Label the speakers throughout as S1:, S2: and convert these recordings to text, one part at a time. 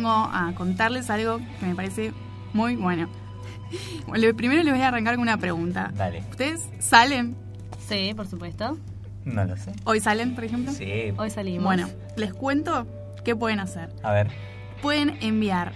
S1: vengo a contarles algo que me parece muy bueno. Primero les voy a arrancar con una pregunta.
S2: Dale.
S1: ¿Ustedes salen?
S3: Sí, por supuesto.
S2: No lo sé.
S1: ¿Hoy salen, por ejemplo?
S2: Sí.
S3: Hoy salimos.
S1: Bueno, les cuento qué pueden hacer.
S2: A ver.
S1: Pueden enviar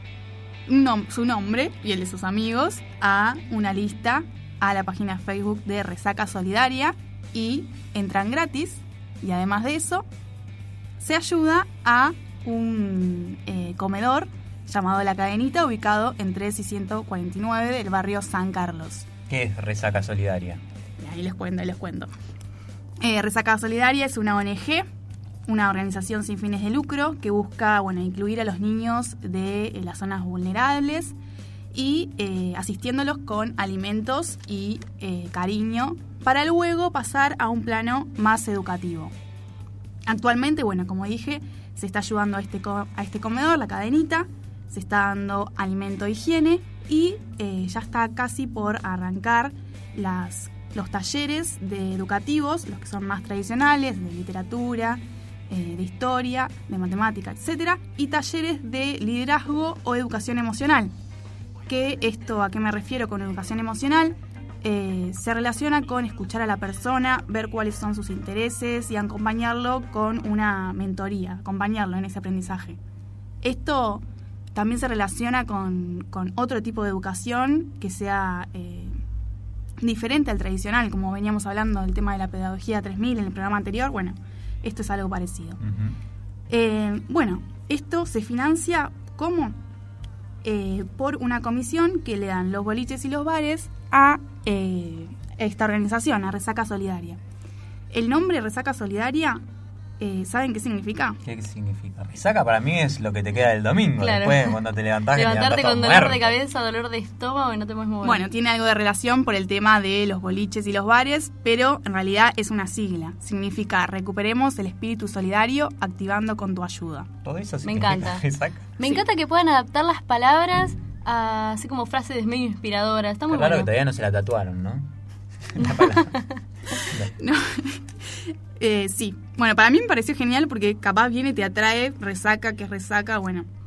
S1: su nombre y el de sus amigos a una lista a la página Facebook de Resaca Solidaria y entran gratis. Y además de eso, se ayuda a un comedor llamado La Cadenita, ubicado en 3 y 149 del barrio San Carlos.
S2: ¿Qué es Resaca Solidaria?
S1: Ahí les cuento. Resaca Solidaria es una ONG, una organización sin fines de lucro que busca, incluir a los niños de las zonas vulnerables y asistiéndolos con alimentos y cariño para luego pasar a un plano más educativo. Actualmente, como dije, se está ayudando a este comedor, La Cadenita, se está dando alimento e higiene y ya está casi por arrancar los talleres educativos, los que son más tradicionales, de literatura, de historia, de matemática, etcétera, y talleres de liderazgo o educación emocional. ¿A qué me refiero con educación emocional? Se relaciona con escuchar a la persona, ver cuáles son sus intereses y acompañarlo con una mentoría, acompañarlo en ese aprendizaje. Esto también se relaciona con otro tipo de educación que sea diferente al tradicional, como veníamos hablando del tema de la pedagogía 3000 en el programa anterior. Esto es algo parecido. Uh-huh. Esto se financia ¿cómo? Por una comisión que le dan los boliches y los bares a esta organización, a Resaca Solidaria. El nombre Resaca Solidaria, ¿saben qué significa?
S2: ¿Qué significa? Resaca para mí es lo que te queda del domingo.
S3: Claro.
S2: Después, cuando te levantás,
S3: levantarte con dolor
S2: muerto.
S3: de cabeza, dolor de estómago y no te puedes mover.
S1: Tiene algo de relación por el tema de los boliches y los bares, pero en realidad es una sigla. Significa recuperemos el espíritu solidario activando con tu ayuda.
S2: Todo eso
S3: me encanta.
S2: Resaca.
S3: Me encanta que puedan adaptar las palabras a, así como frases medio inspiradoras. Está muy
S2: claro
S3: bueno.
S2: Que todavía no se la tatuaron, ¿no?
S1: No. Sí. Para mí me pareció genial porque capaz viene y te atrae resaca, que es resaca,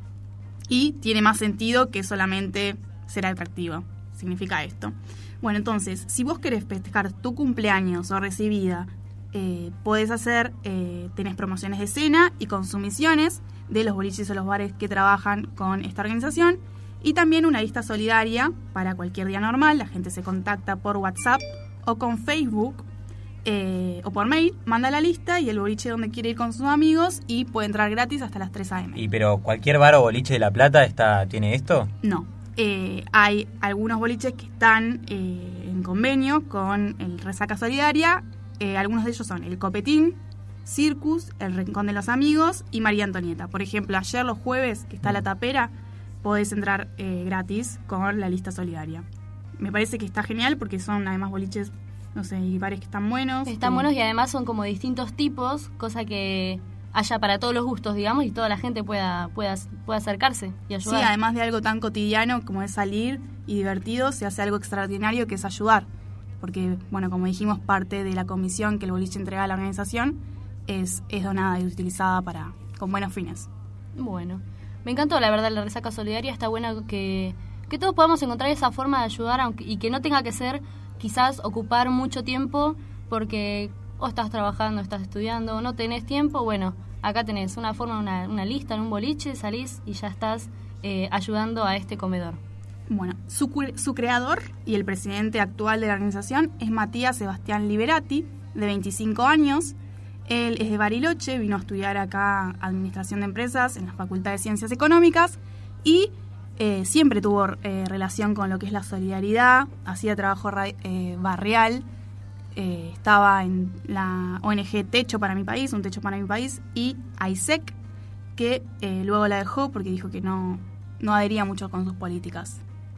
S1: y tiene más sentido que solamente ser atractivo. Significa esto. Entonces, si vos querés festejar tu cumpleaños o recibida, podés hacer, tenés promociones de cena y consumiciones de los boliches o los bares que trabajan con esta organización y también una lista solidaria para cualquier día normal. La gente se contacta por WhatsApp o con Facebook o por mail, manda la lista y el boliche donde quiere ir con sus amigos y puede entrar gratis hasta las 3 a.m.
S2: Pero cualquier bar o boliche de La Plata tiene esto?
S1: No. Hay algunos boliches que están en convenio con el Resaca Solidaria. Algunos de ellos son el Copetín, Circus, el Rincón de los Amigos y María Antonieta. Por ejemplo, ayer los jueves, que está La Tapera, podés entrar gratis con la lista solidaria. Me parece que está genial porque son además boliches, y bares que están buenos.
S3: Están buenos y además son como distintos tipos, cosa que haya para todos los gustos, digamos, y toda la gente pueda acercarse y ayudar.
S1: Sí, además de algo tan cotidiano como es salir y divertido, se hace algo extraordinario que es ayudar. Porque, como dijimos, parte de la comisión que el boliche entrega a la organización es donada y utilizada con buenos fines.
S3: Bueno, me encantó la verdad la Resaca Solidaria. Está bueno que todos podamos encontrar esa forma de ayudar y que no tenga que ser quizás ocupar mucho tiempo porque o estás trabajando, estás estudiando, o no tenés tiempo. Acá tenés una forma, una lista en un boliche, salís y ya estás ayudando a este comedor.
S1: Su creador y el presidente actual de la organización es Matías Sebastián Liberati, de 25 años. Él es de Bariloche, vino a estudiar acá Administración de Empresas en la Facultad de Ciencias Económicas y siempre tuvo relación con lo que es la solidaridad, hacía trabajo barrial, estaba en la ONG Techo para mi país, Un Techo para mi país, y AISEC, que luego la dejó porque dijo que no adhería mucho con sus políticas.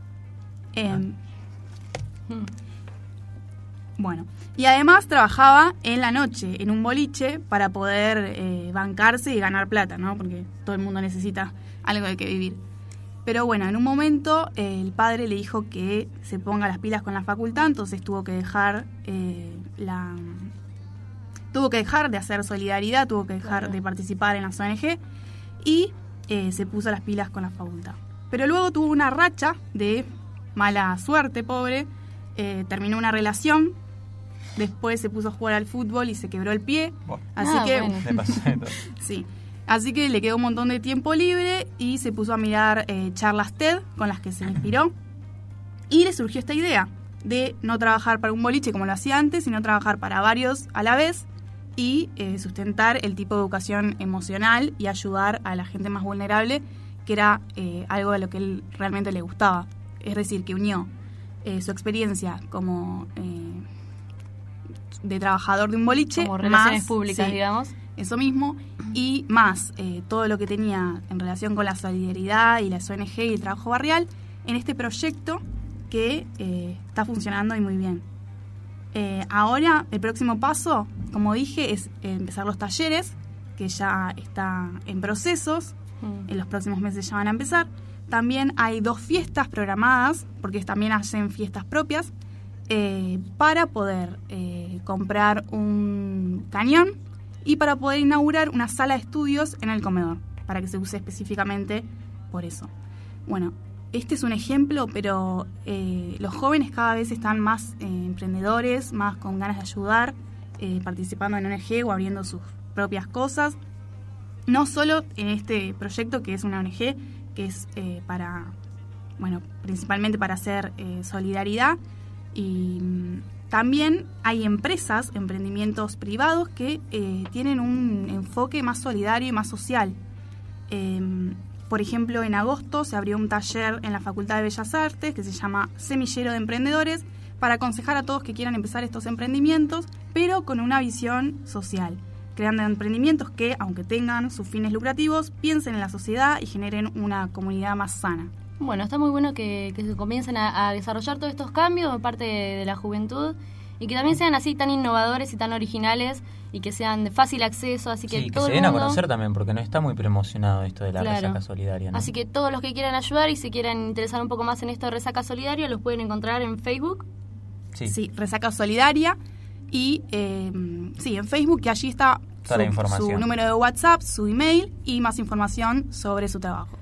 S1: Y además trabajaba en la noche, en un boliche, para poder bancarse y ganar plata, ¿no? Porque todo el mundo necesita algo de que vivir. Pero en un momento el padre le dijo que se ponga las pilas con la facultad, entonces tuvo que dejar de hacer solidaridad, tuvo que dejar de participar en las ONG y se puso las pilas con la facultad. Pero luego tuvo una racha de mala suerte, pobre. Terminó una relación, después se puso a jugar al fútbol y se quebró el pie.
S2: Bueno.
S1: Así que
S3: bueno.
S2: Le pasó de todo.
S1: sí. Así que le quedó un montón de tiempo libre y se puso a mirar charlas TED con las que se inspiró. Y le surgió esta idea de no trabajar para un boliche como lo hacía antes, sino trabajar para varios a la vez y sustentar el tipo de educación emocional y ayudar a la gente más vulnerable, que era algo de lo que él realmente le gustaba. Es decir, que unió su experiencia como de trabajador de un boliche,
S3: Como relaciones
S1: más,
S3: públicas,
S1: sí,
S3: digamos.
S1: eso mismo, y más todo lo que tenía en relación con la solidaridad y las ONG y el trabajo barrial en este proyecto que está funcionando y muy bien. Ahora, el próximo paso, como dije, es empezar los talleres, que ya está en procesos, en los próximos meses ya van a empezar. También hay 2 fiestas programadas, porque también hacen fiestas propias, para poder comprar un cañón y para poder inaugurar una sala de estudios en el comedor, para que se use específicamente por eso. Bueno, este es un ejemplo, pero los jóvenes cada vez están más emprendedores, más con ganas de ayudar, participando en ONG o abriendo sus propias cosas. No solo en este proyecto, que es una ONG, que es principalmente para hacer solidaridad, y también hay empresas, emprendimientos privados que tienen un enfoque más solidario y más social. Por ejemplo, en agosto se abrió un taller en la Facultad de Bellas Artes que se llama Semillero de Emprendedores, para aconsejar a todos que quieran empezar estos emprendimientos, pero con una visión social, creando emprendimientos que, aunque tengan sus fines lucrativos, piensen en la sociedad y generen una comunidad más sana.
S3: Bueno, está muy bueno que se comiencen a desarrollar todos estos cambios por parte de la juventud y que también sean así tan innovadores y tan originales y que sean de fácil acceso, así que
S2: Sí, que
S3: todo
S2: se
S3: el
S2: den a
S3: mundo...
S2: conocer también, porque no está muy promocionado esto de la
S3: Claro.
S2: resaca solidaria, ¿no?
S3: Así que todos los que quieran ayudar y se quieran interesar un poco más en esto de Resaca Solidaria los pueden encontrar en Facebook.
S1: Sí, Resaca Solidaria. Y en Facebook, que allí está
S2: Toda la información.
S1: su número de WhatsApp, su email y más información sobre su trabajo.